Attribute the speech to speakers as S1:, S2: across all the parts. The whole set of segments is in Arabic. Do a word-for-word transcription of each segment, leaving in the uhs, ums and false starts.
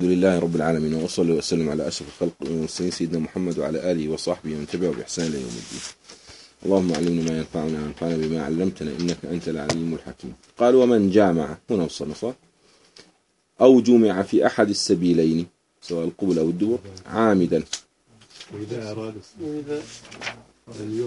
S1: الحمد لله رب العالمين، وأصلي وأسلم على أشرف الخلق والمرسلين سيدنا محمد وعلى آله وصحبه ومن تبعه بإحسان إلى يوم الدين. اللهم علمنا ما ينفعنا وانفعنا بما علمتنا إنك أنت العليم الحكيم. قال ومن جامع، هنا وصلنا صح، أو جمع في أحد السبيلين سواء القبل أو الدبر عامدا،
S2: وإذا أراد
S3: وإذا
S2: أن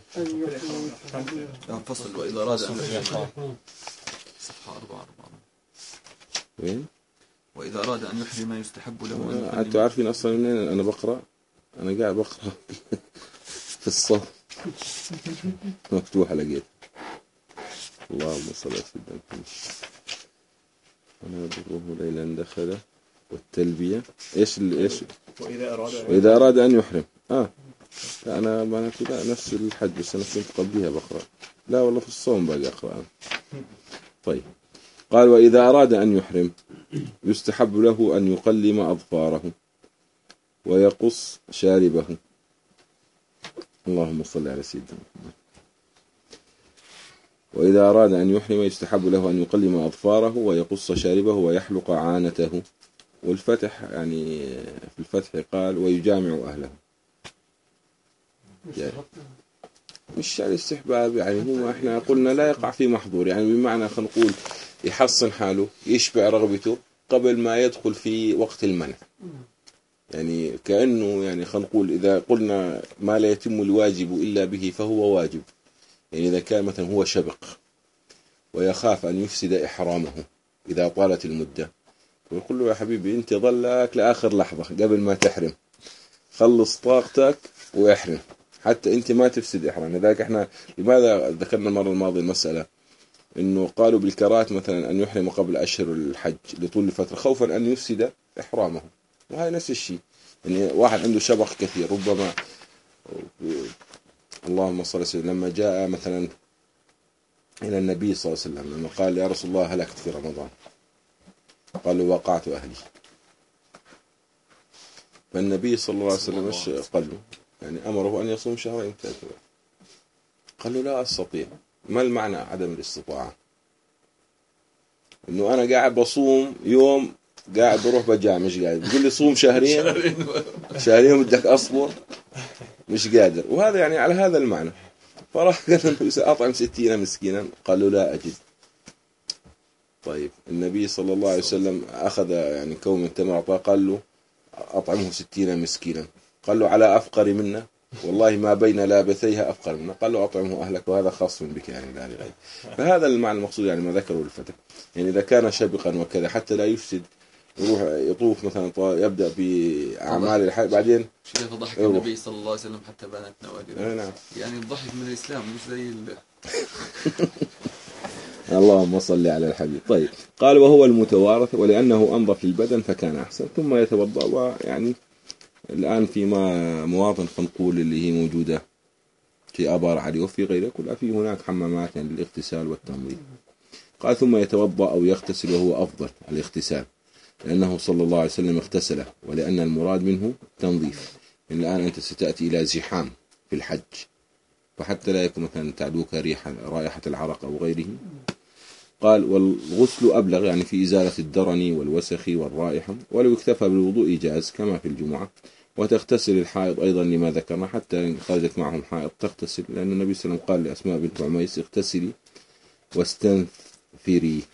S3: يحمل
S4: فصل وإذا أراد أن يحرم صفحة أربعة أربعة
S1: وين؟
S4: وإذا أراد أن يحرم يستحب له أن يقدم.
S1: أنتوا عارفين أصلا منين أنا بقرأ؟ أنا قاعد بقرأ في الصف مفتوحة لقيت. اللهم صل على سيدنا محمد. أنا بروه ليلا دخل والتلبية إيش إيش؟
S3: وإذا أراد
S1: وإذا أراد أن يحرم. آه لا أنا ما لا نفس الحج، بس أنا كنت قبلها بقرأ. لا والله في الصوم باقي أقرأ. طيب قال وإذا أراد أن يحرم يستحب له أن يقلم أظفاره ويقص شاربه. اللهم صل على سيدنا محمد. وإذا أراد أن يحرم يستحب له أن يقلم أظفاره ويقص شاربه ويحلق عانته. والفتح يعني في الفتح قال ويجامع أهله، يعني مش على استحباب، يعني هو احنا قلنا لا يقع في محظور، يعني بمعنى خلينا نقول يحصن حاله يشبع رغبته قبل ما يدخل في وقت المنع. يعني كأنه يعني خلينا نقول إذا قلنا ما لا يتم الواجب إلا به فهو واجب، يعني إذا كان مثلا هو شبق ويخاف أن يفسد إحرامه إذا طالت المدة، ويقول له يا حبيبي أنت ظلك لآخر لحظة قبل ما تحرم، خلص طاقتك ويحرم حتى أنت ما تفسد إحرام. لذلك إحنا لماذا ذكرنا المرة الماضية المسألة إنه قالوا بالكراهة مثلا أن يحرم قبل أشهر الحج لطول الفترة خوفا أن يفسد إحرامه، وهذا نفس الشيء. يعني واحد عنده شبق كثير، ربما اللهم صل على سيدنا لما جاء مثلا إلى النبي صلى الله عليه وسلم لما قال يا رسول الله هلكت في رمضان، قال له وقعت أهلي، فالنبي صلى الله عليه وسلم ايش قال له؟ يعني أمره أن يصوم شهرين متتابعين. قال له لا أستطيع. ما المعنى عدم الاستطاعة؟ إنه أنا قاعد بصوم يوم قاعد بروح بجامع مش قادر، بيقول لي صوم شهرين شهرين بدك أصبر مش قادر. وهذا يعني على هذا المعنى. فراح قال له أطعم ستين مسكينا، قال له لا أجد. طيب النبي صلى الله عليه وسلم أخذ يعني كوم من تمر أعطاه، قال له أطعمه ستين مسكينا، قال له على أفقر منا والله ما بين لابثيها أفقر منا، قال له أطعمه أهلك وهذا خاص بك يعني لا لغير. فهذا المعنى المقصود يعني ما ذكره الفتى، يعني إذا كان شبقا وكذا حتى لا يفسد يروح يطوف مثلا يبدأ بأعمال الحج بعدين
S4: شيخ ضحك النبي صلى الله عليه وسلم حتى بنت نوادر.
S1: نعم.
S4: يعني الضحك من الإسلام مش زي ال...
S1: اللهم صل على الحبيب. طيب قال وهو المتوارث ولأنه أنظف للبدن فكان أحسن، ثم يتوضأ. ويعني الآن فيما مواطن فنقول اللي هي موجودة في آبار علي وفي غيره كلها في هناك حمامات يعني للاغتسال والتنظيف. قال ثم يتوضأ أو يغتسل وهو أفضل الاغتسال لأنه صلى الله عليه وسلم اغتسل، ولأن المراد منه تنظيف. يعني الآن أنت ستأتي إلى زحام في الحج، فحتى لا يكون مثلا تعدوك ريحة رائحة العرق أو غيره. قال والغسل أبلغ يعني في إزالة الدرن والوسخ والرائحة، ولو اكتفى بالوضوء جاز كما في الجمعة. وتغتسل الحائض أيضا لما ذكرنا، حتى إن خرجت معهم حائض تغتسل، لأن النبي صلى الله عليه وسلم قال لأسماء بنت عميس اغتسلي واستنثري.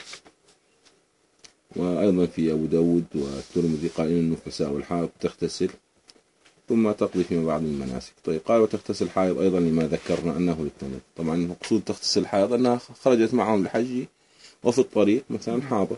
S1: وأيضا في أبو داود والترمذي قال إن النفساء والحائض تغتسل ثم تقضي فيما بعد المناسك. طيب قال وتغتسل الحائض أيضا لما ذكرنا أنه للتنظيف. طبعا المقصود تغتسل الحائض أنها خرجت معهم الحج وفي الطريق مثلا حاضر.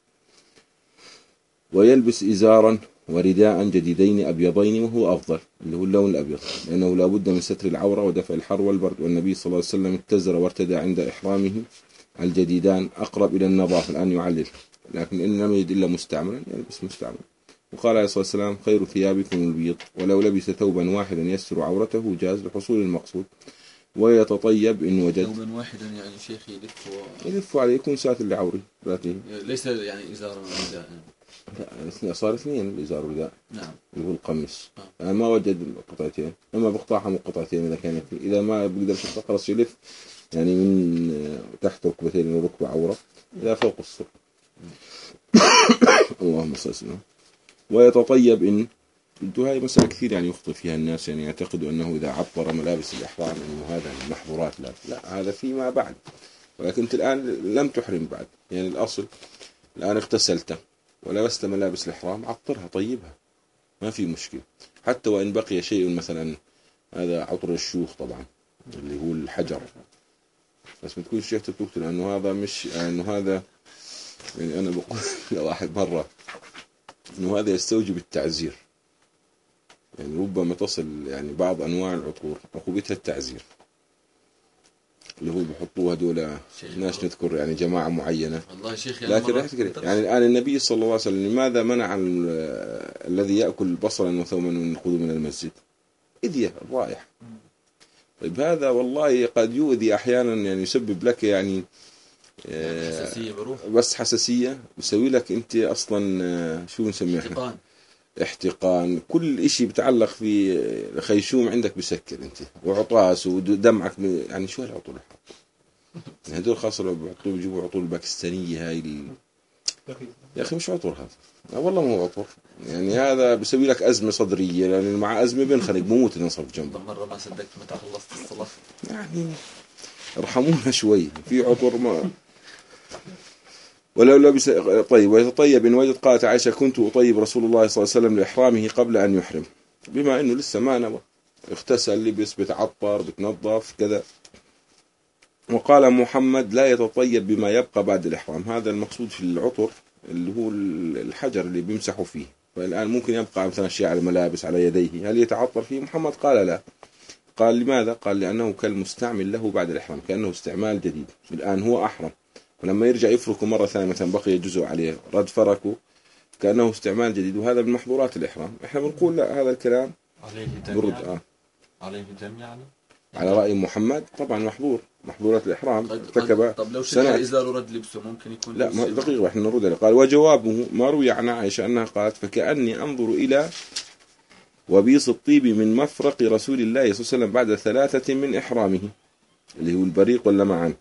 S1: ويلبس إزارا ورداء جديدين أبيضين وهو أفضل اللي هو اللون الأبيض، لأنه لا بد من ستر العورة ودفع الحر والبرد. والنبي صلى الله عليه وسلم اتزر وارتدى عند إحرامه الجديدان أقرب إلى النظافة. الآن يعلل، لكن إن لم يجد إلا مستعملا يلبس مستعملا. وقال عليه الصلاة والسلام خير ثيابكم البيض، ولو لبس ثوبا واحدا يستر عورته جاز لحصول المقصود. ويتطيب إن وجد.
S4: ثوبا واحدا يعني شيخ يلف و...
S1: يلف عليه يكون ساتر لعوره ذاته،
S4: ليس يعني إزارا ورداء.
S1: لا صار اثنين الإزار والرداء.
S4: نعم.
S1: اللي هو القميص.
S4: آه.
S1: أنا ما وجد قطعتين، أما بقطعهم قطعتين إذا كان فيه. إذا ما بقدر خلاص يلف يعني من تحت ركبتين وركبة عورة إلى فوق الصدر. اللهم صل وسلم. ويتطيب إن قلت هاي مسألة كثير يعني يخطئ فيها الناس، يعني يعتقدوا أنه إذا عطر ملابس الإحرام أنه هذا من محظورات. لا لا، هذا فيما بعد، ولكن أنت الآن لم تحرم بعد. يعني الأصل الآن اغتسلت ولبست ملابس الإحرام، عطرها طيبها ما في مشكلة، حتى وإن بقي شيء مثلا، هذا عطر الشيوخ طبعا اللي هو الحجر، بس ما تكونش شيخ تقول لأنه هذا مش أنه هذا، يعني أنا بقول لواحد مرة أنه هذا يستوجب التعزير، يعني ربما تصل يعني بعض أنواع العطور عقوبتها التعزير، اللي هو بيحطوها هذول ناس نذكر يعني جماعة معينة.
S4: والله شيخ يعني
S1: لكن يعني الآن النبي صلى الله عليه وسلم لماذا منع الذي يأكل بصلا وثوما وينقذ من المسجد؟ إذية الرائحة. طيب هذا والله قد يؤذي أحيانا، يعني يسبب لك يعني
S4: حساسية بروح،
S1: بس حساسية بسوي لك أنت أصلا شو نسميه
S4: احتقان
S1: احتقان، كل إشي بتعلق في خيشوم عندك بسكر أنت، وعطاس ودمعك، يعني شو هالعطور يعني هدول خاصة لو بيعطوا بيجيبوا عطور الباكستانية هاي ال... يا أخي مش عطور هذا، والله ما هو عطور، يعني هذا بيسوي لك أزمة صدرية، لأن يعني مع أزمة بينخنق بموت نصف جنبه.
S4: مرة ما صدقت متى خلصت الصلاة،
S1: يعني ارحمونا شوي في عطور ما ولو لبس. طيب ويتطيب إن وجد. قالت عائشة كنت أطيب رسول الله صلى الله عليه وسلم لإحرامه قبل أن يحرم، بما أنه لسه ما نوى، اغتسل لبس بتعطر بتنظف كذا. وقال محمد لا يتطيب بما يبقى بعد الإحرام، هذا المقصود في العطر اللي هو الحجر اللي بيمسحوا فيه، فالآن ممكن يبقى مثلا شيء على الملابس على يديه، هل يتعطر فيه؟ محمد قال لا. قال لماذا؟ قال لأنه كالمستعمل له بعد الإحرام، كأنه استعمال جديد، الآن هو أحرم ولما يرجع يفركه مرة ثانية مثلا بقي جزء عليه رد فركه، كأنه استعمال جديد، وهذا من محظورات الإحرام. إحنا بنقول لا، هذا الكلام
S4: عليه دم
S1: برد
S4: يعني.
S1: آه.
S4: عليه دم يعني
S1: على رأي محمد طبعا محظور، محظورات الإحرام
S4: ارتكب. طب لو شد إزار ورد لبسه ممكن يكون
S1: لا ما دقيقة احنا نرد عليه. قال وجوابه ما روي عن عائشة أنها قالت فكأني أنظر إلى وبيص الطيب من مفرق رسول الله صلى الله عليه وسلم بعد ثلاثة من إحرامه، اللي هو البريق واللمعان.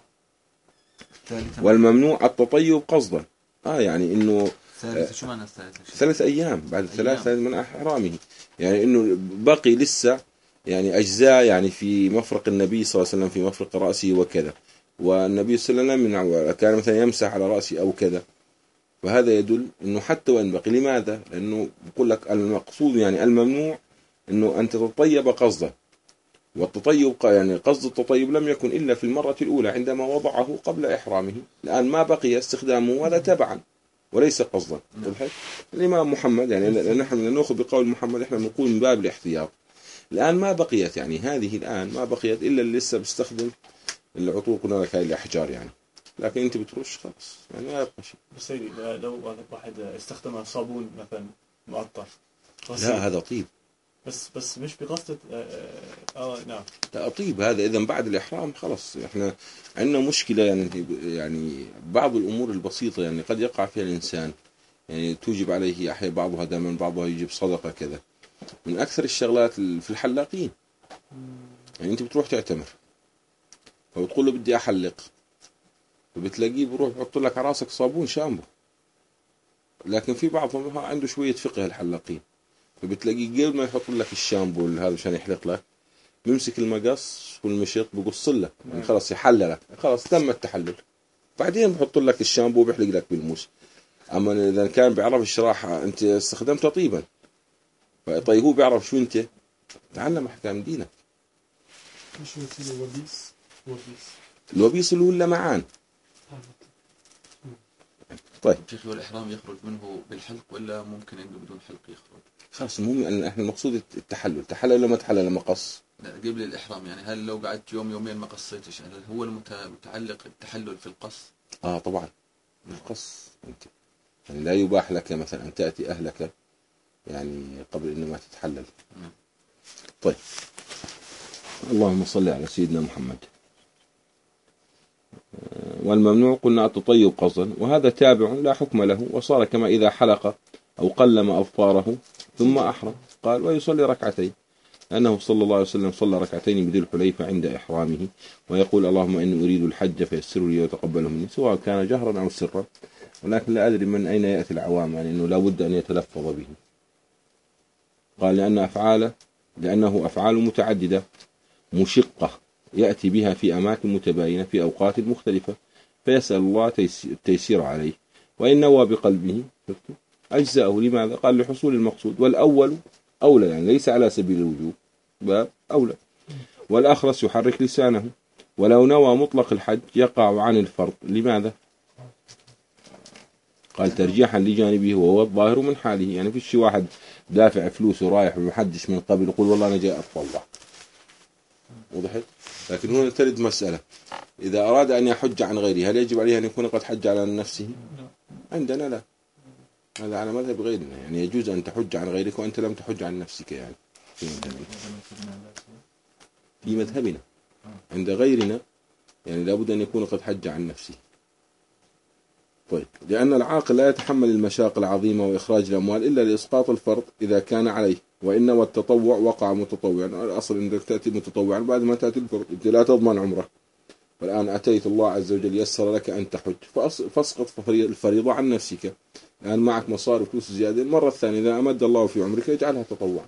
S1: والممنوع التطيب قصدا، آه يعني إنه
S4: ثالثة شو معنى الثالثة؟
S1: ثلاث أيام بعد ثلاثة من إحرامه، يعني إنه باقي لسه يعني أجزاء يعني في مفرق النبي صلى الله عليه وسلم في مفرق رأسه وكذا، والنبي صلى الله عليه وسلم كان مثلا يمسح على رأسه أو كذا، فهذا يدل إنه حتى وإن بقي. لماذا؟ لأنه بقول لك المقصود يعني الممنوع إنه أن تتطيب قصدا، والتطيب يعني قصد التطيب لم يكن إلا في المرة الأولى عندما وضعه قبل إحرامه، الآن ما بقي استخدامه هذا تبعا وليس قصدا. الإمام محمد يعني نحن نأخذ بقول محمد، إحنا نقول من باب الاحتياط. الآن ما بقيت يعني هذه الآن ما بقيت إلا اللي لسه بيستخدم العطور، قلنا لك هاي الأحجار يعني، لكن أنت بترش خلاص يعني ما يبقى شيء.
S2: بس لو واحد استخدم صابون مثلا مقطر،
S1: لا هذا طيب،
S2: بس بس مش بقصد آه, آه نعم
S1: لا طيب هذا إذا بعد الإحرام خلاص. إحنا عندنا مشكلة يعني يعني بعض الأمور البسيطة يعني قد يقع فيها الإنسان، يعني توجب عليه أحيانا بعضها دما بعضها يجيب صدقة كذا. من أكثر الشغلات في الحلاقين، يعني أنت بتروح تعتمر فبتقول له بدي أحلق، فبتلاقيه بروح بحط لك على راسك صابون شامبو، لكن في بعضهم عنده شوية فقه الحلاقين، فبتلاقيه قبل ما يحط لك الشامبو هذا عشان يحلق لك بيمسك المقص والمشط بقص لك، يعني خلاص يحللك، خلاص تم التحلل، بعدين بحط لك الشامبو وبيحلق لك بالموس. أما إذا كان بيعرف الشراحة أنت استخدمته طيبا، طيب هو بيعرف شو أنت تعلم أحكام دينك.
S3: مش مثل الوبيس. وبيس
S1: الوبيس اللي هو اللمعان. طيب
S4: شيخ والإحرام يخرج منه بالحلق ولا ممكن عنده بدون حلق يخرج؟
S1: خلاص المهم أن إحنا المقصود التحلل، تحلل لما تحلل لما قص.
S4: لا قبل الإحرام يعني هل لو قعدت يوم يومين ما قصيتش هل هو المتعلق التحلل في القص؟
S1: آه طبعا القص أنت يعني لا يباح لك مثلا أن تأتي أهلك يعني قبل إن ما تتحلل. طيب اللهم صل على سيدنا محمد. والممنوع قلنا التطيب قصدا، وهذا تابع لا حكم له، وصار كما إذا حلق أو قلم أظفاره ثم أحرم. قال ويصلي ركعتين. أنه صلى الله عليه وسلم صلى ركعتين بذي الحليفة عند إحرامه ويقول اللهم إني أريد الحج فيسره لي وتقبله مني، سواء كان جهرا أو سرا، ولكن لا أدري من أين يأتي العوام يعني أنه لا بد أن يتلفظ به. قال لأن أفعاله لأنه أفعال متعددة مشقة يأتي بها في أماكن متباينة في أوقات مختلفة، فيسأل الله التيسير عليه، وإن نوى بقلبه أجزاءه. لماذا؟ قال لحصول المقصود، والأول أولى يعني ليس على سبيل الوجوب باب أولى. والأخرس يحرك لسانه، ولو نوى مطلق الحج يقع عن الفرض. لماذا؟ قال ترجيحا لجانبه وهو الظاهر من حاله، يعني فيش واحد دافع فلوس ورايح ومحدش من قبل يقول والله أنا جاي أتطوع، وضحت؟ لكن هنا ترد مسألة، إذا أراد أن يحج عن غيره هل يجب عليه أن يكون قد حج على نفسه؟ عندنا لا، هذا على مذهب غيرنا، يعني يجوز أن تحج عن غيرك وأنت لم تحج عن نفسك يعني في مذهبنا. في مذهبنا عند غيرنا يعني لابد أن يكون قد حج عن نفسه. طيب، لأن العاقل لا يتحمل المشاق العظيمة وإخراج الأموال إلا لإسقاط الفرض إذا كان عليه، وإنما التطوع وقع متطوعا. الأصل أنك تأتي متطوعا بعد ما تأتي الفرض، أنت لا تضمن عمرك، والآن أتيت الله عز وجل يسر لك أن تحج فاسقط الفريضة عن نفسك. الآن معك مصاري فلوس زيادة، المرة الثانية إذا أمد الله في عمرك يجعلها تطوعا.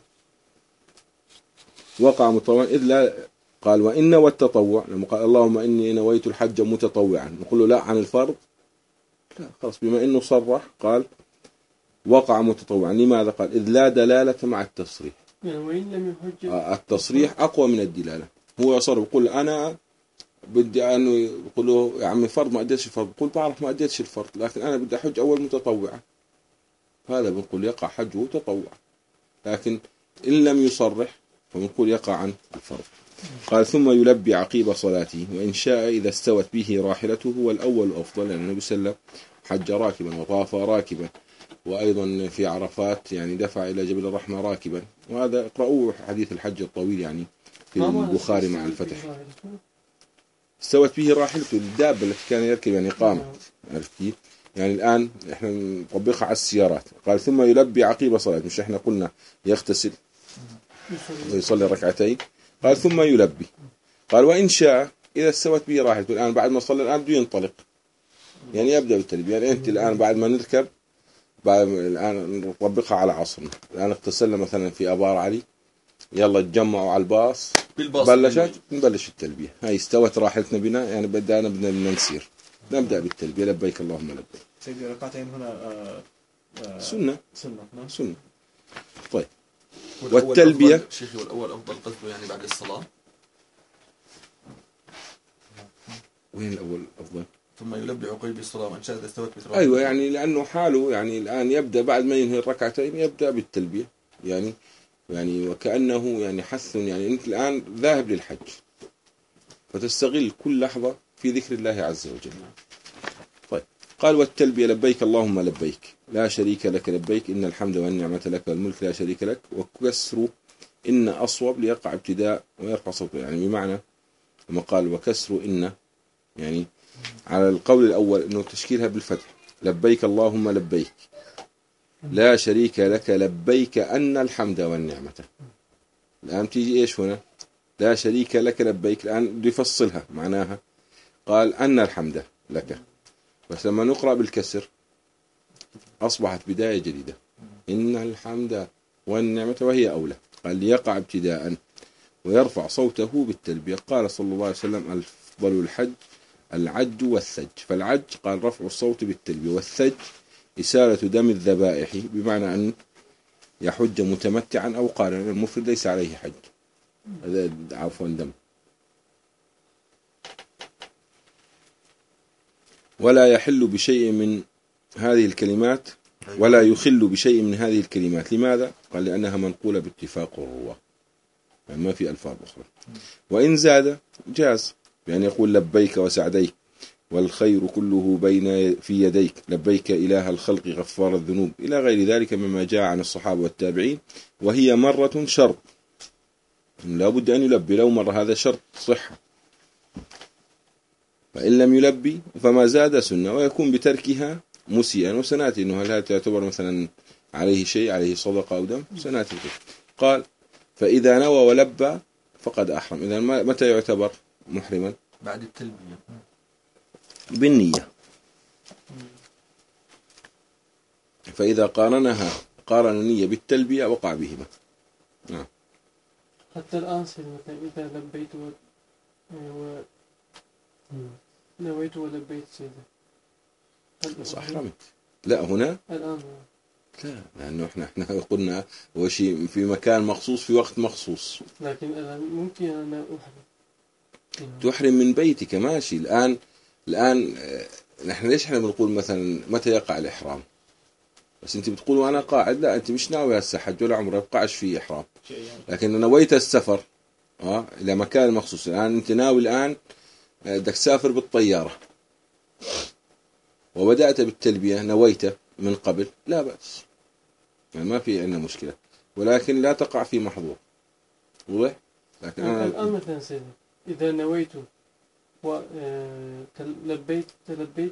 S1: وقع متطوعا إذ لا، قال وإن والتطوع لما قال اللهم إني نويت الحج متطوعا، نقول له لا عن الفرض لا، خلاص بما إنه صرح قال وقع متطوعا. لماذا؟ قال إذ لا دلالة مع التصريح،
S5: يعني وإن لم يحج
S1: التصريح أقوى من الدلالة. هو يصرح يقول أنا بدي أنه يقول له يا عمي فرض ما أديتش الفرض، بقول بعرف ما أديتش الفرض لكن أنا بدي أحج أول متطوعا، هذا بنقول يقع حجه تطوع. لكن إن لم يصرح فبنقول يقع عن الفرض. قال ثم يلبي عقيب صلاته، وإن شاء إذا استوت به راحلته هو الأول أفضل، لأن النبي صلى الله عليه وسلم حج راكبا وطاف راكبا، وأيضا في عرفات يعني دفع إلى جبل الرحمة راكبا. وهذا اقرأوه حديث الحج الطويل يعني في البخاري مع الفتح. استوت به راحلته، الدابة التي كان يركب يعني قام، عرفت كيف؟ يعني الآن إحنا نطبقها على السيارات. قال ثم يلبي عقيب صلاة، مش إحنا قلنا يغتسل ويصلي ركعتين، قال ثم يلبي. قال وإن شاء إذا استوت به راحلته، الآن بعد ما صلى الآن بده ينطلق يعني يبدأ بالتلبية. يعني أنت الآن بعد ما نركب بعد الآن نطبقها على عصرنا، الآن اغتسلنا مثلا في أبار علي، يلا تجمعوا على الباص بلشت نبلش التلبية. هاي استوت راحلتنا بنا يعني بدأنا بدنا نسير، نبدأ بالتلبية لبيك اللهم لبيك.
S2: سيدي ركعتين هنا آه آه
S1: سنة
S2: سنة نعم
S1: سنة. طيب والتلبية
S4: شيخي والأول أفضل قصده يعني بعد الصلاة.
S1: وين الأول أفضل؟
S4: ثم يلبي عقيب الصلاة وإن شاء إذا استوت بتراحلته.
S1: أيوة يعني لأنه حاله يعني الآن يبدأ بعد ما ينهي الركعتين يبدأ بالتلبية يعني يعني وكأنه يعني حث، يعني أنت الآن ذاهب للحج فتستغل كل لحظة في ذكر الله عز وجل. طيب قال والتلبية لبيك اللهم لبيك لا شريك لك لبيك إن الحمد والنعمة لك والملك لا شريك لك، وكسر إن أصوب ليقع ابتداء ويرفع صوته، يعني بمعنى لما قال وكسر إن يعني على القول الأول إنه تشكيلها بالفتح لبيك اللهم لبيك لا شريك لك لبيك أن الحمد والنعمة. الآن تيجي إيش هنا لا شريك لك لبيك، الآن يفصلها معناها قال أن الحمد لك، بس لما نقرأ بالكسر أصبحت بداية جديدة إن الحمد والنعمة وهي أولى. قال ليقع ابتداء ويرفع صوته بالتلبية. قال صلى الله عليه وسلم أفضل الحج العج والثج، فالعج قال رفع الصوت بالتلبية، والثج إسالة دم الذبائح، بمعنى أن يحج متمتعا أو قارنا، المفرد ليس عليه حج، هذا عفوا دم. ولا يحل بشيء من هذه الكلمات ولا يخل بشيء من هذه الكلمات. لماذا؟ قال لأنها منقولة باتفاق الرواة يعني ما في ألفاظ أخرى. وإن زاد جاز، يعني يقول لبيك وسعديك والخير كله بين في يديك لبيك إله الخلق غفار الذنوب إلى غير ذلك مما جاء عن الصحابة والتابعين. وهي مرة شرط، لا بد أن يلبي لو مرة، هذا شرط صحة. فإن لم يلبي فما زاد سنة، ويكون بتركها مسيئا. وسناتي أنه هل تعتبر مثلا عليه شيء عليه صدقة أو دم سناتي. قال فإذا نوى ولبى فقد أحرم. إذا متى يعتبر محرما؟
S4: بعد التلبية
S1: بالنية. فإذا قارنها قارن النية بالتلبية وقع بهما. نعم.
S3: حتى الآن مثلا إذا لبيت و... و... نويت ولبيت سيدة
S1: بس أحرمت. لا هنا
S3: الآن
S1: لا، لأنه إحنا إحنا قلنا هو شيء في مكان مخصوص في وقت مخصوص.
S3: لكن الآن ممكن أنا أحرم.
S1: تحرم من بيتك ماشي. الآن الآن نحن ليش إحنا بنقول مثلا متى يقع الإحرام؟ بس أنت بتقول أنا قاعد، لا أنت مش ناوي هسه حج ولا عمره، يبقاش فيه إحرام. لكن نويت السفر آه إلى مكان مخصوص. الآن أنت ناوي الآن بدك تسافر بالطيارة وبدأت بالتلبية نويت من قبل، لا بأس، يعني ما في عندنا مشكلة، ولكن لا تقع في محظور. واضح؟ لكن أنا
S3: الآن مثلا سيدي إذا نويت ولبيت تلبيت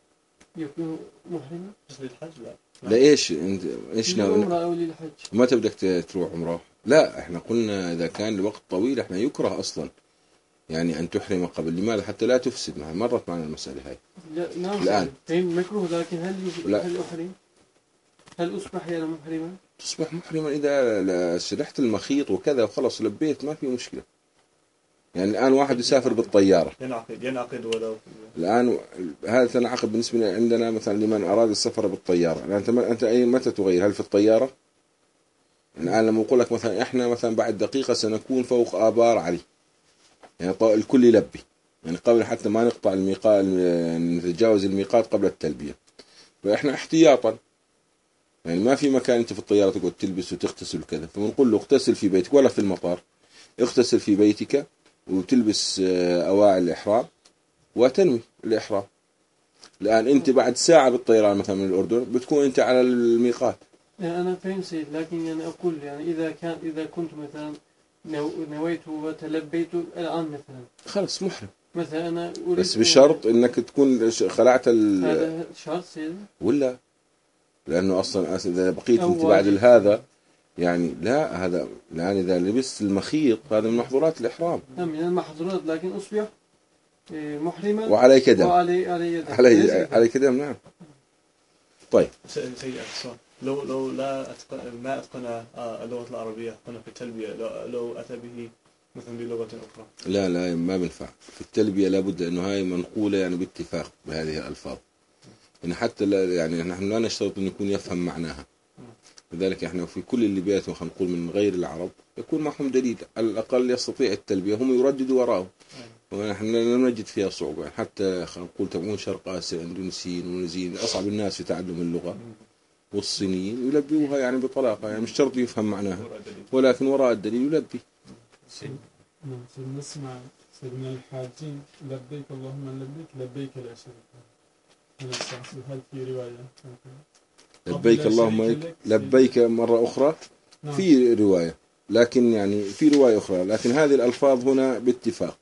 S3: يكون محرما
S2: بس للحج لا.
S1: لا إيش أنت إيش ناوي؟
S3: للعمرة أو للحج.
S1: متى بدك تروح عمره؟ لا إحنا قلنا إذا كان الوقت طويل إحنا يكره أصلا يعني أن تحرم قبل. لماذا؟ حتى لا تفسد. معي مرت معنا المسألة هاي.
S3: لا نعم
S1: الآن
S3: فين مكروه، لكن هل
S1: لا.
S3: هل أحرم؟ هل أصبح يعني محرما؟
S1: تصبح محرما إذا سلحت المخيط وكذا وخلص لبيت، ما في مشكلة. يعني الآن واحد يسافر بالطيارة
S2: ينعقد ينعقد ولو
S1: الآن هذا تنعقد بالنسبة لنا عندنا مثلا لمن أراد السفر بالطيارة. الآن أنت أنت أي متى تغير؟ هل في الطيارة؟ الآن لما أقول لك مثلا إحنا مثلا بعد دقيقة سنكون فوق آبار علي، يعني الكل يلبي، يعني قبل حتى ما نقطع الميقات نتجاوز الميقات قبل التلبية. فإحنا احتياطا يعني ما في مكان أنت في الطيارة تقعد تلبس وتغتسل وكذا، فبنقول له اغتسل في بيتك ولا في المطار، اغتسل في بيتك وتلبس أواعي الإحرام وتنوي الإحرام. الآن أنت بعد ساعة بالطيران مثلا من الأردن بتكون أنت على الميقات.
S3: يعني أنا فهم سيد، لكن يعني أقول يعني إذا كان إذا كنت مثلا نو نويت وتلبيت الآن مثلا
S1: خلص محرم.
S3: مثلا أنا أريد
S1: بس بشرط إنك تكون خلعت ال
S3: هذا شرط سيد
S1: ولا لأنه أصلا إذا بقيت أنت
S3: أو
S1: بعد
S3: واجب.
S1: هذا يعني لا، هذا الآن إذا لبست المخيط هذا من محظورات الإحرام.
S3: نعم من المحظورات، لكن أصبح إيه، محرما
S1: وعليك دم.
S3: وعلي علي يد
S1: علي عليك دم. نعم. طيب
S2: سيء السؤال. لو لو لا أتقن ما أتقن اللغة العربية أتقن في التلبية، لو لو أتى به مثلا بلغة أخرى.
S1: لا لا ما بنفع في التلبية، لابد أنه هاي منقولة يعني باتفاق بهذه الألفاظ، يعني حتى لا يعني نحن لا نشترط أن يكون يفهم معناها. لذلك احنا في كل اللي بيته خلينا نقول من غير العرب يكون معهم دليل على الأقل يستطيع التلبية، هم يرددوا وراءه ونحن لا نجد فيها صعوبة. حتى خلينا نقول تبعون شرق آسيا اندونيسيين وماليزيين أصعب الناس في تعلم اللغة والصينيين يلبيوها يعني بطلاقة، يعني مش شرط يفهم معناها ولكن وراء الدليل يلبي.
S3: نعم نسمع سيدنا الحاجين لبيك اللهم لبيك لبيك لا شريك لك. هل في رواية
S1: لبيك اللهم لبيك مرة أخرى؟ في رواية، لكن يعني في رواية أخرى، لكن هذه الألفاظ هنا باتفاق.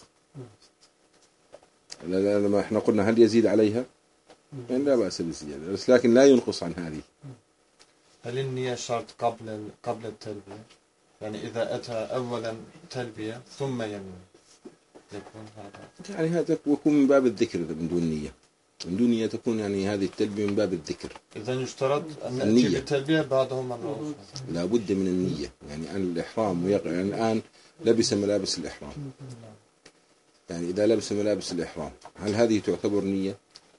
S1: لما احنا قلنا هل يزيد عليها؟ يعني لا بأس بالزيادة، بس لكن لا ينقص عن هذه.
S5: هل النية شرط قبل قبل التلبية؟ يعني إذا أتى أولا تلبية ثم ينوي يكون هذا
S1: يعني هذا يكون من باب الذكر من دون نية، من دون نية تكون يعني هذه التلبية من باب الذكر.
S5: إذا يشترط أن نأتي بالتلبية بعده مرة أخرى.
S1: لا بد من النية، يعني أن الإحرام ويقع يعني الآن لبس ملابس الإحرام، يعني إذا لبس ملابس الإحرام هل هذه تعتبر نية؟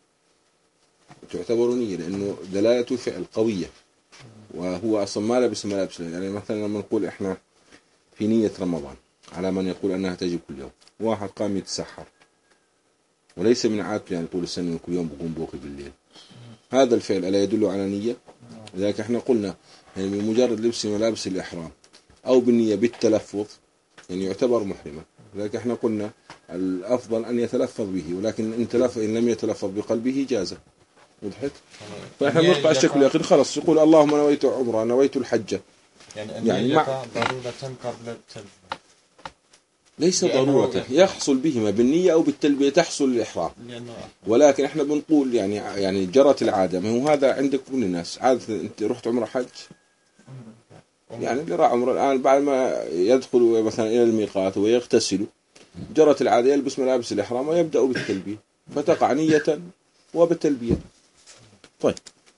S1: تعتبر نية لأنه دلالة فعل قوية، وهو أصلا ما لبس ملابس. يعني مثلا لما نقول إحنا في نية رمضان على من يقول أنها تجب كل يوم، واحد قام يتسحر وليس من عادته يعني طول السنة كل يوم بقوم بوقي بالليل، هذا الفعل ألا يدل على نية؟ لذلك إحنا قلنا يعني بمجرد لبس ملابس الإحرام أو بالنية بالتلفظ يعني يعتبر محرما. لذلك إحنا قلنا الأفضل أن يتلفظ به، ولكن إن, تلف... إن لم يتلفظ بقلبه جازه. وضحت؟ فإحنا بنقطع الشكل الأخير خلص يقول اللهم نويت عمره نويت الحجة،
S5: يعني, يعني مع ضرورة قبل التلبية
S1: ليس ضرورة، يحصل بهما بالنية أو بالتلبية تحصل الإحرام، ولكن إحنا بنقول يعني يعني جرت العادة، ما هو هذا عندك كل الناس عادة. أنت رحت عمره حج يعني اللي راح عمره الآن بعد ما يدخل مثلا إلى الميقات ويغتسل جرت العادة يلبس ملابس الإحرام ويبدأ بالتلبية فتقع نية وبالتلبية. طيب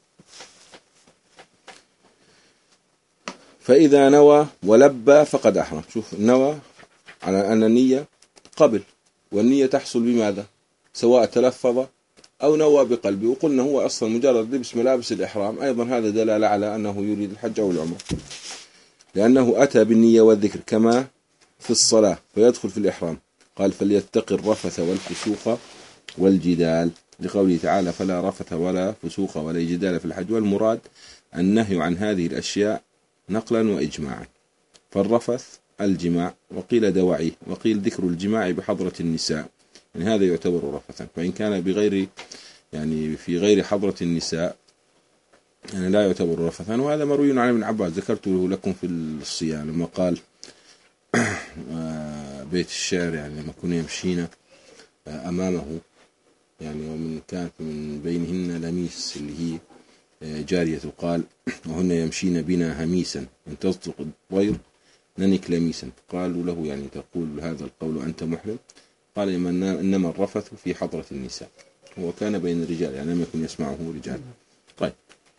S1: فإذا نوى ولبى فقد أحرم. شوف نوى على أن النية قبل، والنية تحصل بماذا؟ سواء تلفظ أو نوى بقلبه، وقلنا هو أصلا مجرد لبس ملابس الإحرام أيضا هذا دلالة على أنه يريد الحج أو العمرة، لأنه أتى بالنية والذكر كما في الصلاة فيدخل في الإحرام. قال فليتقي الرفث والفسوق والجدال، لقوله تعالى فلا رفث ولا فسوق ولا جدال في الحج. والمراد النهي عن هذه الأشياء نقلا وإجماعا. فالرفث الجماع، وقيل دواعيه، وقيل ذكر الجماع بحضرة النساء، يعني هذا يعتبر رفثا. فإن كان بغير يعني في غير حضرة النساء يعني لا يعتبر رفثا. وهذا مروي عن ابن عباس ذكرته لكم في الصيام لما قال بيت الشعر يعني لما كنا يمشينا أمامه يعني ومن كانت من بينهن لميس اللي هي جارية، قال وهن يمشين بنا هميسا إن تصدق الطير ننك لميسا. قالوا له يعني تقول هذا القول أنت محرم؟ قال إنما الرفث في حضرة النساء، هو كان بين الرجال يعني لم يكن يسمعه رجال. طيب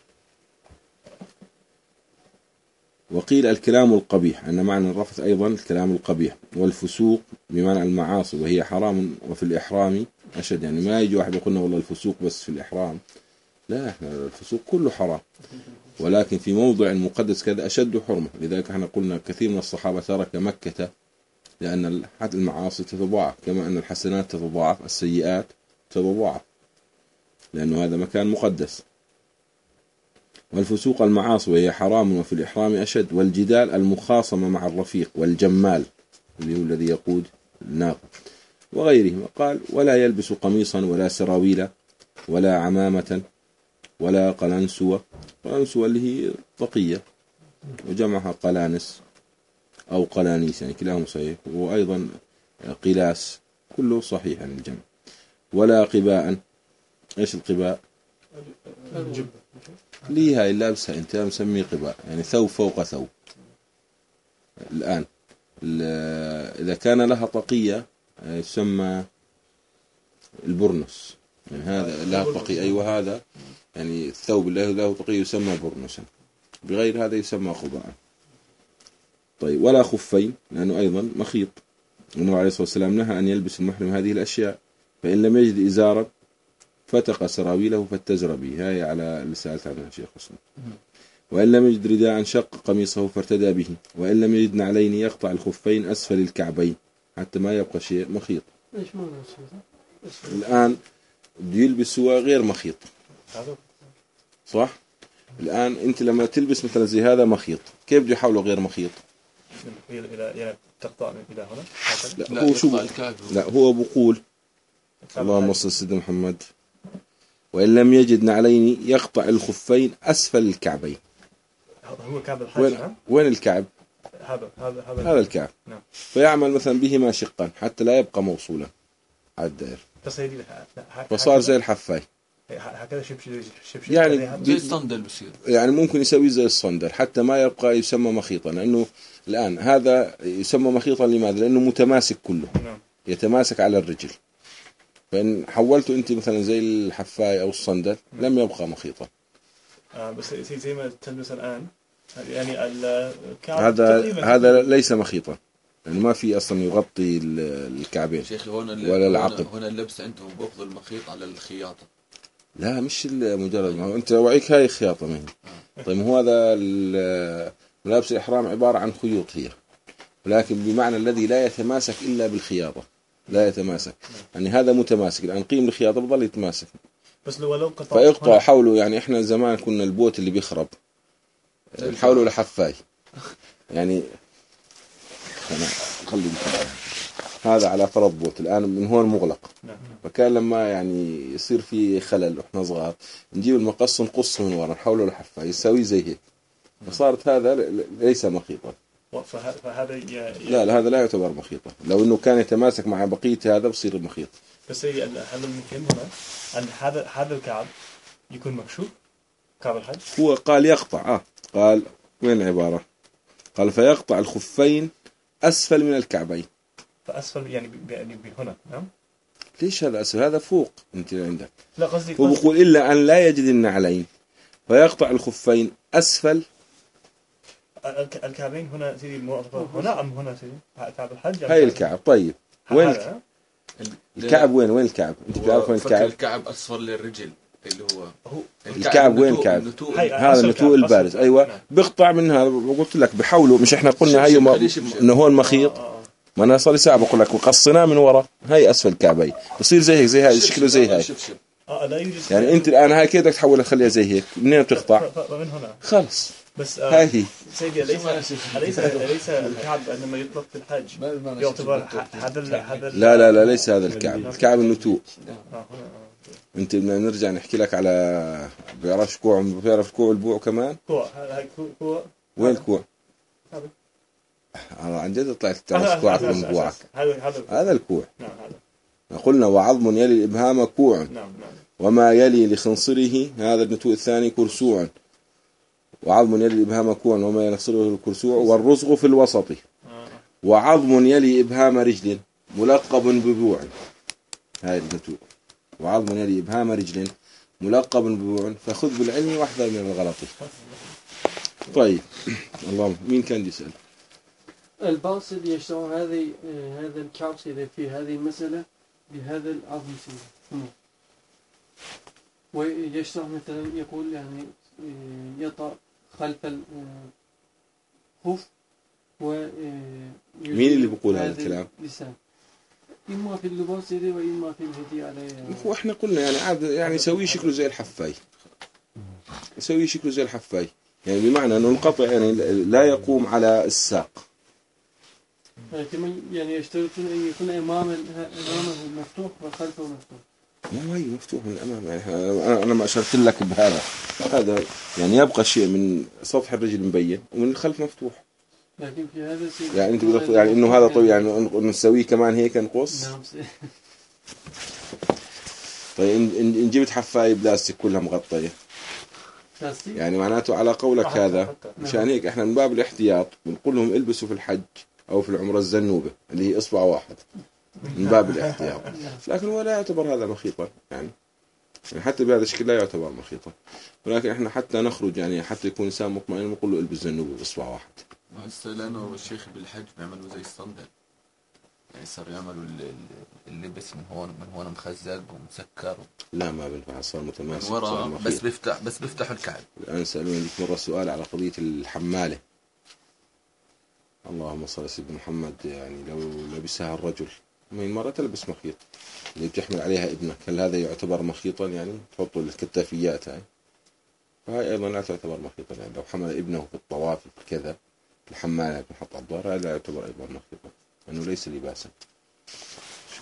S1: وقيل الكلام القبيح، أن معنى الرفث أيضا الكلام القبيح. والفسوق بمعنى المعاصي وهي حرام وفي الإحرام أشد، يعني ما يجي واحد يقولنا والله الفسوق بس في الإحرام، لا احنا الفسوق كله حرام، ولكن في موضع مقدس كذا أشد حرمة. لذلك احنا قلنا كثير من الصحابة ترك مكة لأن المعاصي تتضاعف، كما أن الحسنات تتضاعف السيئات تتضاعف، لأنه هذا مكان مقدس. والفسوق المعاصي وهي حرام وفي الإحرام أشد. والجدال المخاصمة مع الرفيق، والجمال اللي هو الذي يقود الناقة وغيرهما. قال ولا يلبس قميصا ولا سراويل ولا عمامة ولا قلنسوة. قلنسوة اللي هي طقية وجمعها قلانس أو قلانيس يعني كلاهما صحيح، وأيضا قلاس كله صحيح عن الجمع. ولا قباء. إيش القباء؟
S2: الجبة
S1: لي هاي اللابسها أنت مسميه قباء، يعني ثوب فوق ثوب. الآن إذا كان لها طقية يسمى البرنس، يعني هذا لها طقية أيوة هذا يعني الثوب اللي له طقية يسمى برنسا، بغير هذا يسمى قباء. طيب ولا خفين لأنه أيضا مخيط، النبي عليه الصلاة والسلام نهى أن يلبس المحرم هذه الأشياء. فإن لم يجد إزارا فتق سراويله فاتزر به، هاي على اللي سألت عنها شيخ حسن. وإن لم يجد رداء شق قميصه فارتدى به. وإن لم يجد نعلين يقطع الخفين أسفل الكعبين حتى ما يبقى شيء مخيط. الآن بده يلبس هو غير مخيط صح؟ الآن أنت لما تلبس مثلا زي هذا مخيط كيف بده يحوله غير مخيط؟
S2: إلى يعني تقطع من إلى هنا.
S1: لا, لا هو شو لا هو بقول اللهم صل سيدنا محمد وإن لم يجد نعلين يقطع الخفين أسفل الكعبين.
S2: هو كعب الحج.
S1: وين, وين الكعب؟
S2: هذا هذا هذا
S1: هذا الكعب.
S2: نعم.
S1: فيعمل مثلا بهما شقا حتى لا يبقى موصولا على الدائر، فصار زي الحفاي
S2: هكذا شبشب شبشب
S1: يعني
S4: زي الصندل بصير،
S1: يعني ممكن يسوي زي الصندل حتى ما يبقى يسمى مخيطا، لأنه الآن هذا يسمى مخيطا لماذا؟ لأنه متماسك كله.
S2: نعم.
S1: يتماسك على الرجل، فإن حولته أنت مثلا زي الحفاي أو الصندل لم يبقى مخيطا.
S2: آه بس زي ما تلبس الآن يعني الكعب
S1: هذا هذا ليس مخيطا يعني ما في أصلا يغطي الكعبين
S4: شيخي. هون
S1: ولا العقب.
S4: هنا اللبس عندهم بأخذ المخيط على الخياطة.
S1: لا مش مجرد ما أنت وعيك هاي خياطة منه. طيب هو هذا ملابس الإحرام عبارة عن خيوط هي، ولكن بمعنى الذي لا يتماسك إلا بالخياطة، لا يتماسك يعني هذا متماسك. الآن قيم الخياطة بضل يتماسك
S2: بس لو لو قطع
S1: فيقطع حوله. يعني إحنا زمان كنا البوت اللي بيخرب نحوله لحفاي يعني خلي هذا على فرض بوت الآن من هون مغلق. فكان لما يعني يصير في خلل وإحنا صغار نجيب المقص نقصه من ورا نحوله لحفاي يسوي زي هيك، فصارت هذا ليس مخيطا.
S2: فهذا
S1: لا لا هذا لا يعتبر مخيطا، لو إنه كان يتماسك مع بقية هذا بصير مخيط.
S2: بس هي هل ممكن هنا أن هذا هذا الكعب يكون مكشوف كعب الحج؟
S1: هو قال يقطع آه قال وين العبارة؟ قال فيقطع الخفين أسفل من الكعبين.
S2: فأسفل يعني ب- يعني بهنا نعم.
S1: ليش هذا أسفل؟ هذا فوق أنت عندك.
S2: لا قصدي
S1: هو
S2: قصدي
S1: بقول إلا أن لا يجد النعلين فيقطع الخفين أسفل.
S2: الك- الكعبين هنا سيدي موظفة هنا أم هنا سيدي كعب الحج أم
S1: هاي
S2: كعب-
S1: الكعب. طيب وين
S2: هذا،
S1: الكعب؟
S2: ها؟
S1: الكعب وين وين الكعب؟ أنت بتعرف وين
S4: فك
S1: الكعب؟
S4: الكعب أسفل للرجل اللي هو
S2: هو
S1: الكعب وين الكعب؟
S4: النتوء
S2: هاي-
S1: هذا
S2: أصل
S1: النتوء
S2: الكعب،
S1: البارز.
S2: أصل
S1: أيوة
S2: نعم.
S1: بيقطع من هذا. قلت لك بحاولوا مش إحنا قلنا هاي
S4: شبشب،
S1: ما
S4: خليه شبشب.
S1: إنه هون مخيط.
S2: آه، آه.
S1: ما أنا صار لي ساعة بقول لك وقصناه من ورا. هاي أسفل كعبي بصير زي هيك زي هاي شكله زي هاي.
S4: شبشب.
S2: آه لا يوجد.
S1: يعني أنت الآن هاي كده بدك تحولها تخليها زي هيك. منين بتقطع؟
S2: ف- ف- من هنا
S1: خلص
S2: بس آه،
S1: هاي هي.
S2: سيدي أليس أليس أليس الكعب عندما يطلق في الحج يعتبر ح- هذا ال- هذا ال-
S1: لا لا لا ليس هذا الكعب. الكعب النتوء.
S2: آه، هنا، آه.
S1: أنت بدنا نرجع نحكي لك على بيعرفش كوع بيعرف كوع البوع كمان.
S2: كوع هاي كوع كوع
S1: وين الكوع؟
S2: هذا.
S1: أنا عن جد طلعت
S2: هذا-
S1: تعرف كوعك
S2: هذا-
S1: من بوعك.
S2: هذا هذا
S1: هذا الكوع.
S2: نعم هذا
S1: قلنا وعظم يلي الإبهام كوع
S2: نعم نعم
S1: وما يلي لخنصره هذا النتوء الثاني كرسوع. وعظم يلي الإبهام كوع وما يلي لخنصره الكرسوع والرزغ في الوسط.
S2: آه.
S1: وعظم يلي إبهام رجل ملقب ببوع. هاي النتوء. وعظم يلي إبهام رجل ملقب ببوع فخذ بالعلم واحذر من الغلط. طيب اللهم مين كان يسأل؟
S6: الباصل يشرح هذه آه، هذا الكعب سيدي في هذه المسألة بهذا العظم سيدي هنا. ويشرح مثلا يقول يعني آه، يطأ خلف الخف و آه،
S1: مين اللي بيقول هذا الكلام؟
S6: اللسان. إما في اللباس سيدي وإما في الهدي عليه.
S1: هو احنا قلنا يعني عاد يعني يسوي شكله زي الحفاي. يسوي شكله زي الحفاي. يعني بمعنى انه القطع يعني لا يقوم على الساق.
S6: كمان يعني يشترطون أن يكون أمام أمامه مفتوح وخلفه مفتوح.
S1: لا هي مفتوح من الامام. يعني انا انا ما اشرت لك بهذا. هذا يعني يبقى شيء من سطح الرجل مبين ومن الخلف مفتوح.
S6: لكن في هذا سيدي
S1: يعني انت بدك يعني انه هذا طيب يعني نسويه كمان هيك نقص.
S6: نعم سيدي.
S1: طيب ان ان جبت حفايه بلاستيك كلها مغطيه
S6: بلاستيك؟
S1: يعني معناته على قولك
S2: حتى-
S1: هذا
S2: حتى.
S1: مشان هيك احنا من باب الاحتياط بنقول لهم البسوا في الحج او في العمره الزنوبه اللي هي اصبع واحد من باب الاحتياط. لكن هو لا يعتبر هذا مخيطا يعني. يعني حتى بهذا الشكل لا يعتبر مخيطا. ولكن احنا حتى نخرج يعني حتى يكون انسان مطمئن نقول له البس زنوبه باصبع واحد.
S4: هسه لانه الشيخ بالحج بيعملوا زي الصندل، يعني صاروا يعملوا ال- ال- اللبس من هون من هون مخزق ومسكر
S1: لا ما بينفع صار
S4: من
S1: متماسك صار
S4: ورا،
S1: مخيط.
S4: بس بيفتح بس بيفتحوا الكعب.
S1: الآن سألوني ذيك مرة سؤال على قضية الحمالة. اللهم صل على سيدنا محمد. يعني لو لبسها الرجل ما هي المرأة تلبس مخيط اللي بتحمل عليها ابنك هل هذا يعتبر مخيطا؟ يعني تحطوا الكتافيات هاي فهاي أيضا لا تعتبر مخيطا. يعني لو حمل ابنه في الطواف كذا الحمالة بنحط على الظهر هذا لا يعتبر أيضا مخيطا لأنه ليس لباسا. شو؟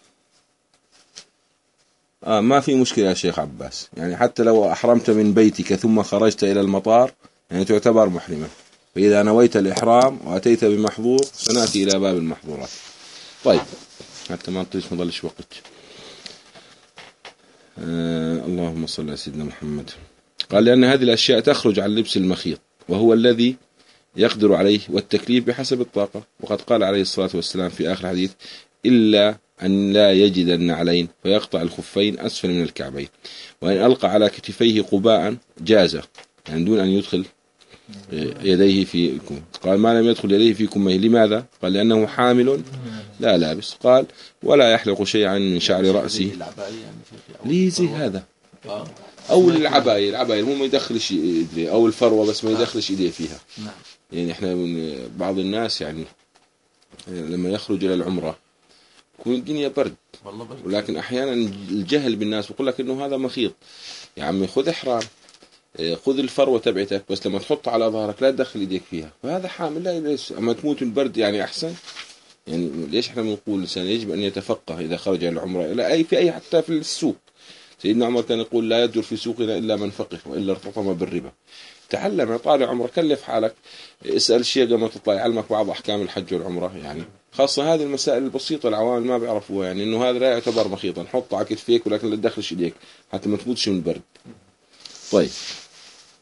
S1: آه ما في مشكلة يا شيخ عباس. يعني حتى لو أحرمت من بيتك ثم خرجت إلى المطار يعني تعتبر محرما. فإذا نويت الإحرام وأتيت بمحظور سنأتي إلى باب المحظورات. طيب حتى ما نطيش ما ضلش وقت. آه اللهم صل على سيدنا محمد. قال لأن هذه الأشياء تخرج عن لبس المخيط وهو الذي يقدر عليه والتكليف بحسب الطاقة. وقد قال عليه الصلاة والسلام في آخر حديث إلا أن لا يجد النعلين فيقطع الخفين أسفل من الكعبين وإن ألقى على كتفيه قباء جاز يعني دون أن يدخل يديه في كم. قال ما لم يدخل يديه في كمه لماذا؟ قال لأنه حامل لا لابس. قال ولا يحلق شيئا من شعر رأسه ليه زي هذا أو العباية العباية مو ما يدخلش يديه أو الفروة بس ما يدخلش يديه فيها. يعني إحنا من بعض الناس يعني لما يخرج إلى العمرة يكون الدنيا برد ولكن أحيانا الجهل بالناس يقول لك إنه هذا مخيط. يا عمي خذ إحرام خذ الفروة تبعتك بس لما تحط على ظهرك لا تدخل يديك فيها فهذا حامل. لا ليش أما تموت البرد يعني أحسن. يعني ليش إحنا بنقول الإنسان يجب أن يتفقه إذا خرج إلى العمرة إلى أي في أي حتى في السوق. سيدنا عمر كان يقول لا يدور في سوقنا إلا من فقه وإلا ارتطم بالربا. تعلم طالع عمره كلف حالك اسأل شيء قبل ما تطلع يعلمك بعض أحكام الحج والعمرة. يعني خاصة هذه المسائل البسيطة العوام ما بيعرفوها. يعني إنه هذا لا يعتبر مخيطا حطه على كتفيك ولكن لا تدخلش إيديك حتى ما تموتش من البرد. طيب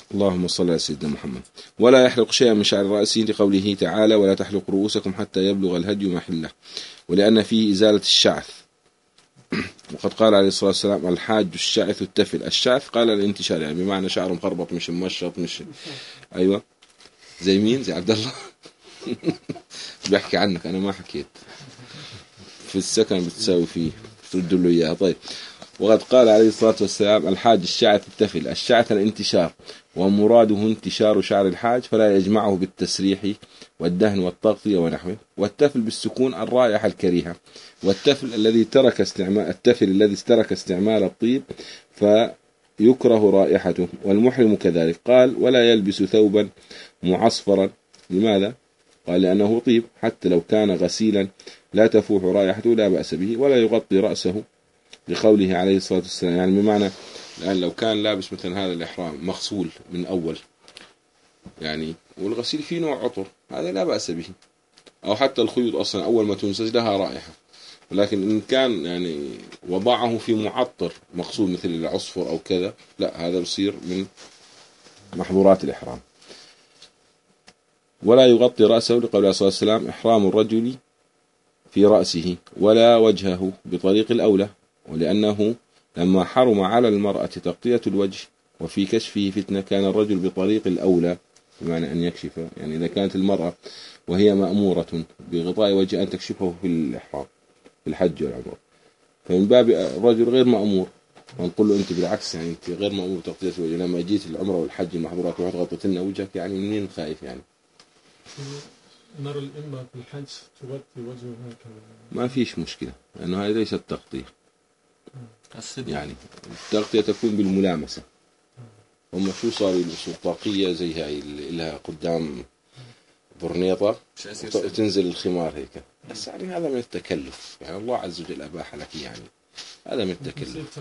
S1: اللهم صل على سيدنا محمد. ولا يحلق شيئا من شعر رأسه لقوله تعالى ولا تحلق رؤوسكم حتى يبلغ الهدي محله، ولأن فيه إزالة الشعث. وقد قال عليه الصلاة والسلام الحاج الشعث التفل. الشعث قال الانتشار، يعني بمعنى شعره مخربط مش ممشط مش أيوة زي مين؟ زي عبد الله بيحكي عنك، أنا ما حكيت. في السكن بتساوي فيه ترد له إياها. طيب. وقد قال عليه الصلاة والسلام الحاج الشعث التفل. الشعث الانتشار، ومراده انتشار شعر الحاج فلا يجمعه بالتسريح والدهن والتغطية ونحوه. والتفل بالسكون الرائحة الكريهة. والتفل الذي ترك استعمال التفل الذي ترك استعمال الطيب فيكره رائحته. والمحرم كذلك. قال ولا يلبس ثوبا معصفرا. لماذا؟ قال لأنه طيب حتى لو كان غسيلا لا تفوح رائحته لا بأس به. ولا يغطي رأسه لقوله عليه الصلاة والسلام، يعني بمعنى الآن لو كان لابس مثلا هذا الإحرام مغسول من أول يعني، والغسيل فيه نوع عطر، هذا لا بأس به. أو حتى الخيوط أصلا أول ما تنسج لها رائحة، ولكن إن كان يعني وضعه في معطر مغسول مثل العصفر أو كذا، لا هذا بصير من محظورات الإحرام. ولا يغطي رأسه لقول عليه الصلاة والسلام إحرام الرجل في رأسه ولا وجهه بطريق الأولى، ولأنه لما حرم على المرأة تغطية الوجه وفي كشفه فتنة كان الرجل بطريق الأولى، بمعنى أن يكشف، يعني إذا كانت المرأة وهي مأمورة بغطاء وجه أن تكشفه في الإحرام في الحج والعمرة، فمن باب الرجل غير مأمور ونقول له أنت بالعكس، يعني أنت غير مأمور تغطية الوجه، لما جيت العمرة والحج المحظورات وغطت لنا وجهك، يعني منين خايف يعني؟
S3: نرى الإمة في الحج تغطي وجهها كذا،
S1: ما فيش مشكلة، لأنه هذه ليست تغطية، يعني التغطية تكون بالملامسة. هم شو صار يلبسوا طاقية زي هاي اللي لها قدام برنيطة وتنزل الخمار هيك، بس يعني هذا من التكلف، يعني الله عز وجل أباح لك، يعني هذا من التكلف.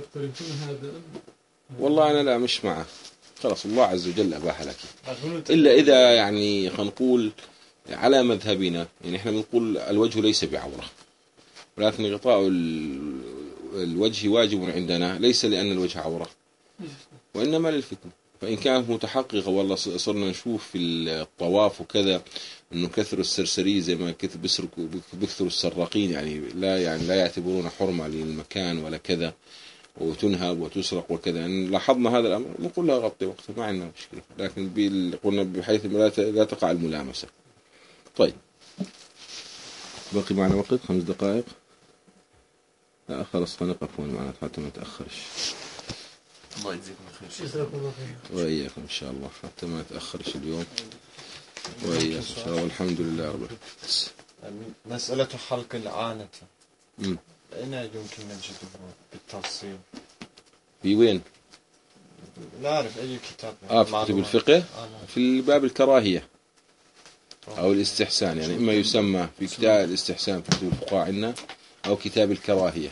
S1: والله أنا لا مش معه، خلاص الله عز وجل أباح لك، إلا إذا يعني خلينا نقول على مذهبنا، يعني إحنا بنقول الوجه ليس بعورة، ولكن غطاء الوجه واجب عندنا، ليس لأن الوجه عورة وإنما للفتنة. فإن كانت متحققة والله صرنا نشوف في الطواف وكذا إنه كثروا السرسري زي ما كثر بكثروا السراقين، يعني لا يعني لا يعتبرون حرمة للمكان ولا كذا، وتنهب وتسرق وكذا، يعني لاحظنا هذا الأمر نقول لها غطي وقتها ما عندنا مشكلة، لكن قلنا بحيث لا تقع الملامسة. طيب باقي معنا وقت خمس دقائق، لا خلاص خلينا نقف هون معناته حتى ما نتأخرش.
S4: الله يجزيكم خير.
S6: جزاكم الله خير.
S1: وإياكم إن شاء الله حتى ما نتأخرش اليوم، وإياكم إن شاء الله، والحمد لله رب العالمين.
S5: مسألة حلق العانة
S1: أين
S5: يمكن نجده بالتفصيل؟
S1: في وين؟
S5: لا أعرف أي كتاب.
S1: آه في كتب الفقه في باب الكراهية أو الاستحسان، يعني إما يسمى في كتاب الاستحسان في كتب الفقهاء عندنا، أو كتاب الكراهية.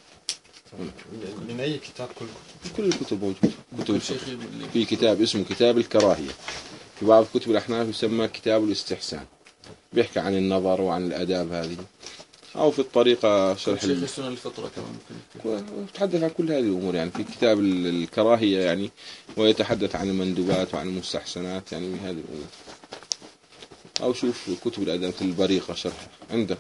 S5: من أي كتاب؟ كل
S1: كتب كل الكتب موجودة كتب الفقه. في كتاب اسمه كتاب الكراهية، في بعض كتب الأحناف يسمى كتاب الاستحسان، بيحكي عن النظر وعن الآداب هذه، أو في الطريقة شرح
S4: شيخ السنة الفطرة كمان
S1: يتحدث عن كل هذه الأمور، يعني في كتاب الكراهية يعني، ويتحدث عن المندوبات وعن المستحسنات، يعني من هذه الأمور. أو شوف كتب الآداب مثل البريقة شرح عنده،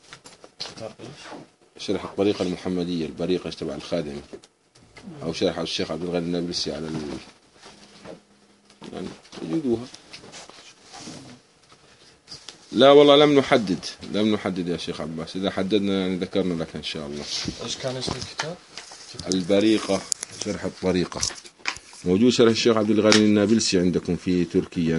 S1: شرح الطريقة المحمدية البريقة تبع الخادمي، أو شرح الشيخ عبد الغني النابلسي على ال... يعني تجدوها. لا والله لم نحدد لم نحدد يا شيخ عباس، إذا حددنا يعني ذكرنا لك إن شاء الله.
S5: إيش كان اسم الكتاب؟
S1: البريقة شرح الطريقة، موجود شرح الشيخ عبد الغني النابلسي عندكم في تركيا.